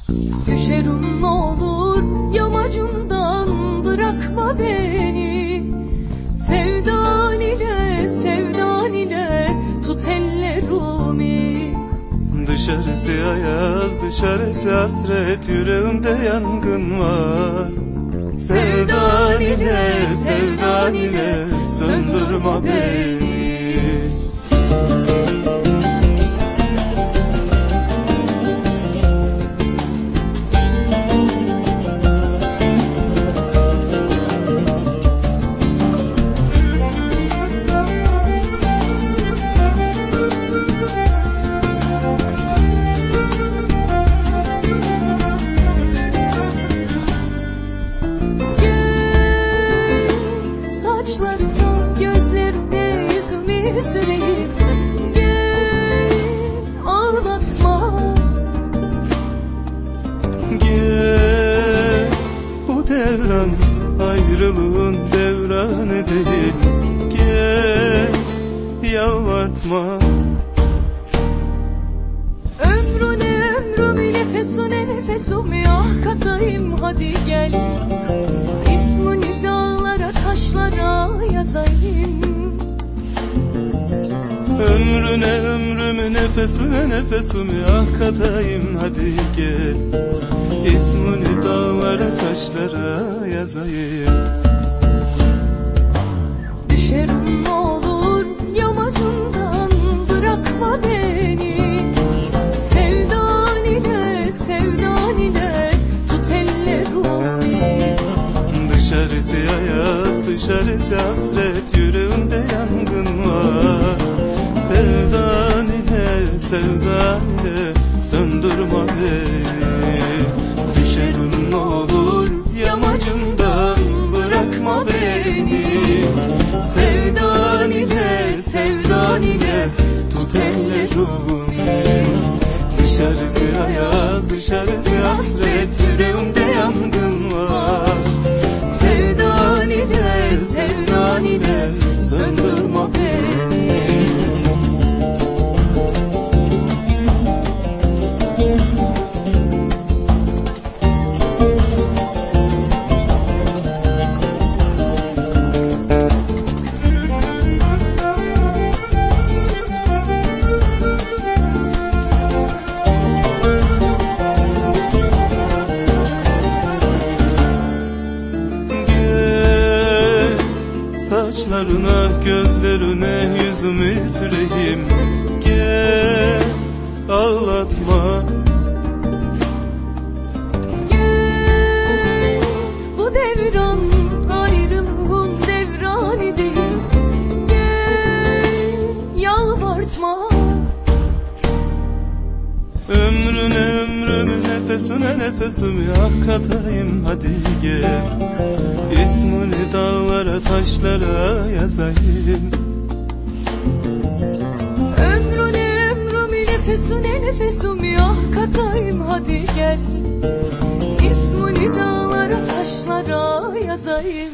Düşerim ne olur yamacımdan, bırakma beni. Sevdan ile sevdan ile tut ellerimi. Dışarısı ayaz, dışarısı hasret, yüreğimde yangın var. Sevdan ile sevdan ile söndürme beni. Saçlarına, gözlerine yüzümü süreyim. Gel, ağlatma. Gel, bu devran ayrılığın devranı değil. Gel, yalvartma. Ömrüne ömrüm, nefesine nefesum, ah katayım hadi gel. İsmini dağlara taşlara yazayım. Ömrüne ömrümü, nefesine nefesimi ah katayım hadi gel. İsmini dağlara taşlara yazayım. Düşerim ne olur yamacından, bırakma beni. Sevdan ile sevdan ile tut ellerimi. Dışarısı ayaz, dışarısı hasret, yüreğimde yangın var. Sevdan ile sevdan ile söndürme beni. Düşerim ne olur yamacımdan, bırakma beni. Sevdan ile sevdan ile tut ellerimi. Dışarısı ayaz, dışarısı hasret, yüreğimde yangın var. Sevdan ile sevdan ile söndürme beni. Saçlarına, gözlerine yüzümü süreyim. Gel, ağlatma. Gel, bu devran ayrılığın devranı değil. Gel, yalvartma. Ömrüne ömrümü, nefesine nefesimi ah katayım hadi gel. İsmini dağlara taşlara yazayım. Ömrüne ömrümü, nefesine nefesimi ah katayım hadi gel. İsmini dağlara taşlara yazayım.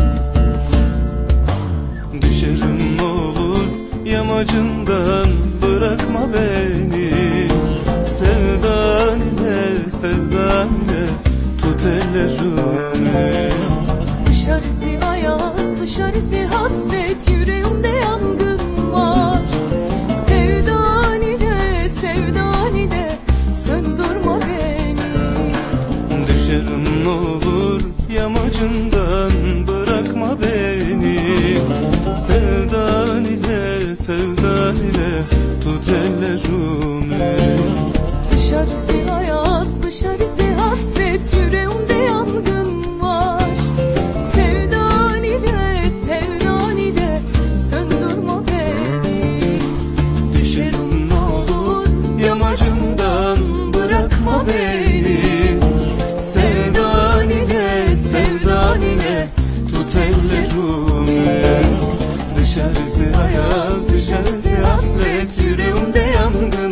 Düşerim ne olur yamacından, bırakma beni. Sevdan ile sevdan ile tut ellerimi. Dışarısı ayaz, dışarısı hasret, yüreğimde yangın var. Sevdan ile sevdan ile söndürme beni. Düşerim ne olur yamacından, bırakma beni. Sevdan ile sevdan ile tut ellerimi. Dışarısı ayaz, dışarısı hasret, yüreğimde yangın var. Sevdan ile sevdan ile söndürme beni. Düşerim ne olur yamacımdan, bırakma beni. Sevdan ile sevdan ile tut ellerimi. Dışarısı ayaz, dışarısı hasret, yüreğimde yangın